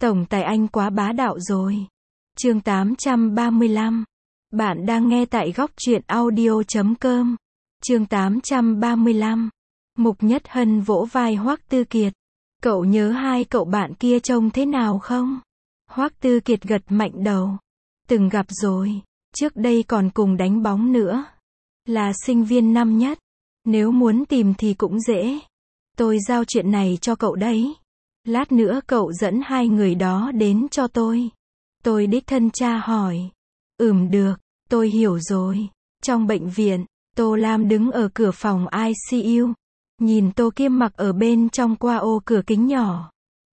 Tổng tài anh quá bá đạo rồi. Chương 835. Bạn đang nghe tại góc truyện audio.com. Chương 835. Mục Nhất Hân vỗ vai Hoắc Tư Kiệt. Cậu nhớ hai cậu bạn kia trông thế nào không? Hoắc Tư Kiệt gật mạnh đầu. Từng gặp rồi. Trước đây còn cùng đánh bóng nữa. Là sinh viên năm nhất. Nếu muốn tìm thì cũng dễ. Tôi giao chuyện này cho cậu đấy. Lát nữa cậu dẫn hai người đó đến cho tôi. Tôi đích thân tra hỏi. Được, tôi hiểu rồi. Trong bệnh viện, Tô Lam đứng ở cửa phòng ICU. Nhìn Tô Kiêm Mặc ở bên trong qua ô cửa kính nhỏ.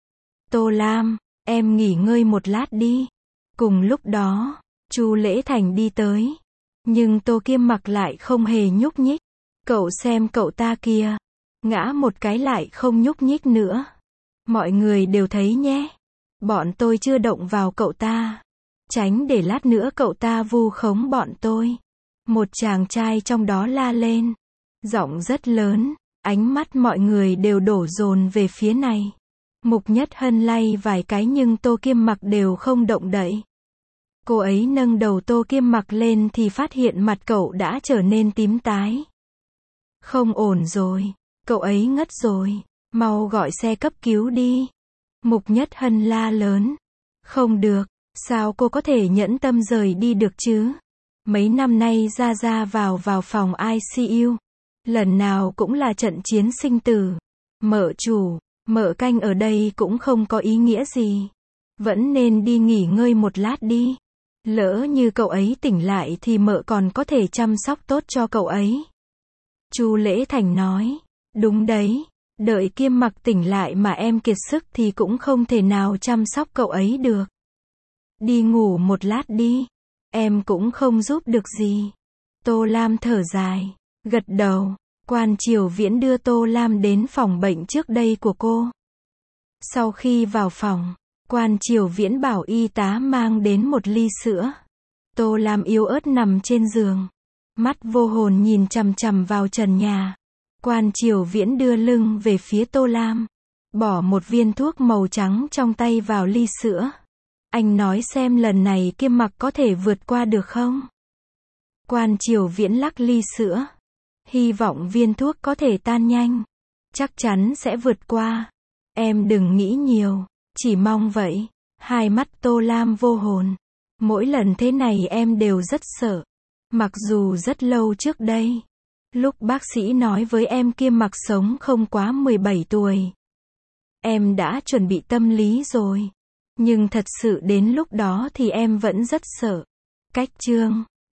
Tô Lam, em nghỉ ngơi một lát đi. Cùng lúc đó, Chu Lễ Thành đi tới. Nhưng Tô Kiêm Mặc lại không hề nhúc nhích. Cậu xem cậu ta kìa. Ngã một cái lại không nhúc nhích nữa. Mọi người đều thấy nhé. Bọn tôi chưa động vào cậu ta. Tránh để lát nữa cậu ta vu khống bọn tôi. Một chàng trai trong đó la lên. Giọng rất lớn. Ánh mắt mọi người đều đổ dồn về phía này. Mục Nhất Hân lay vài cái nhưng Tô Kiêm Mặc đều không động đậy. Cô ấy nâng đầu Tô Kiêm Mặc lên thì phát hiện mặt cậu đã trở nên tím tái. Không ổn rồi. Cậu ấy ngất rồi. Mau gọi xe cấp cứu đi. Mục Nhất Hân la lớn. Không được. Sao cô có thể nhẫn tâm rời đi được chứ? Mấy năm nay ra vào phòng ICU. Lần nào cũng là trận chiến sinh tử. Mợ chủ, mợ canh ở đây cũng không có ý nghĩa gì. Vẫn nên đi nghỉ ngơi một lát đi. Lỡ như cậu ấy tỉnh lại thì mợ còn có thể chăm sóc tốt cho cậu ấy. Chu Lễ Thành nói. Đúng đấy. Đợi Kiêm Mặc tỉnh lại mà em kiệt sức thì cũng không thể nào chăm sóc cậu ấy được. Đi ngủ một lát đi. Em cũng không giúp được gì. Tô Lam thở dài. Gật đầu. Quan Triều Viễn đưa Tô Lam đến phòng bệnh trước đây của cô. Sau khi vào phòng, Quan Triều Viễn bảo y tá mang đến một ly sữa. Tô Lam yếu ớt nằm trên giường. Mắt vô hồn nhìn chằm chằm vào trần nhà. Quan Triều Viễn đưa lưng về phía Tô Lam. Bỏ một viên thuốc màu trắng trong tay vào ly sữa. Anh nói xem lần này Kiêm Mặc có thể vượt qua được không? Quan Triều Viễn lắc ly sữa. Hy vọng viên thuốc có thể tan nhanh. Chắc chắn sẽ vượt qua. Em đừng nghĩ nhiều. Chỉ mong vậy. Hai mắt Tô Lam vô hồn. Mỗi lần thế này em đều rất sợ. Mặc dù rất lâu trước đây. Lúc bác sĩ nói với em Kiêm Mặc sống không quá 17 tuổi. Em đã chuẩn bị tâm lý rồi. Nhưng thật sự đến lúc đó thì em vẫn rất sợ. Cách chương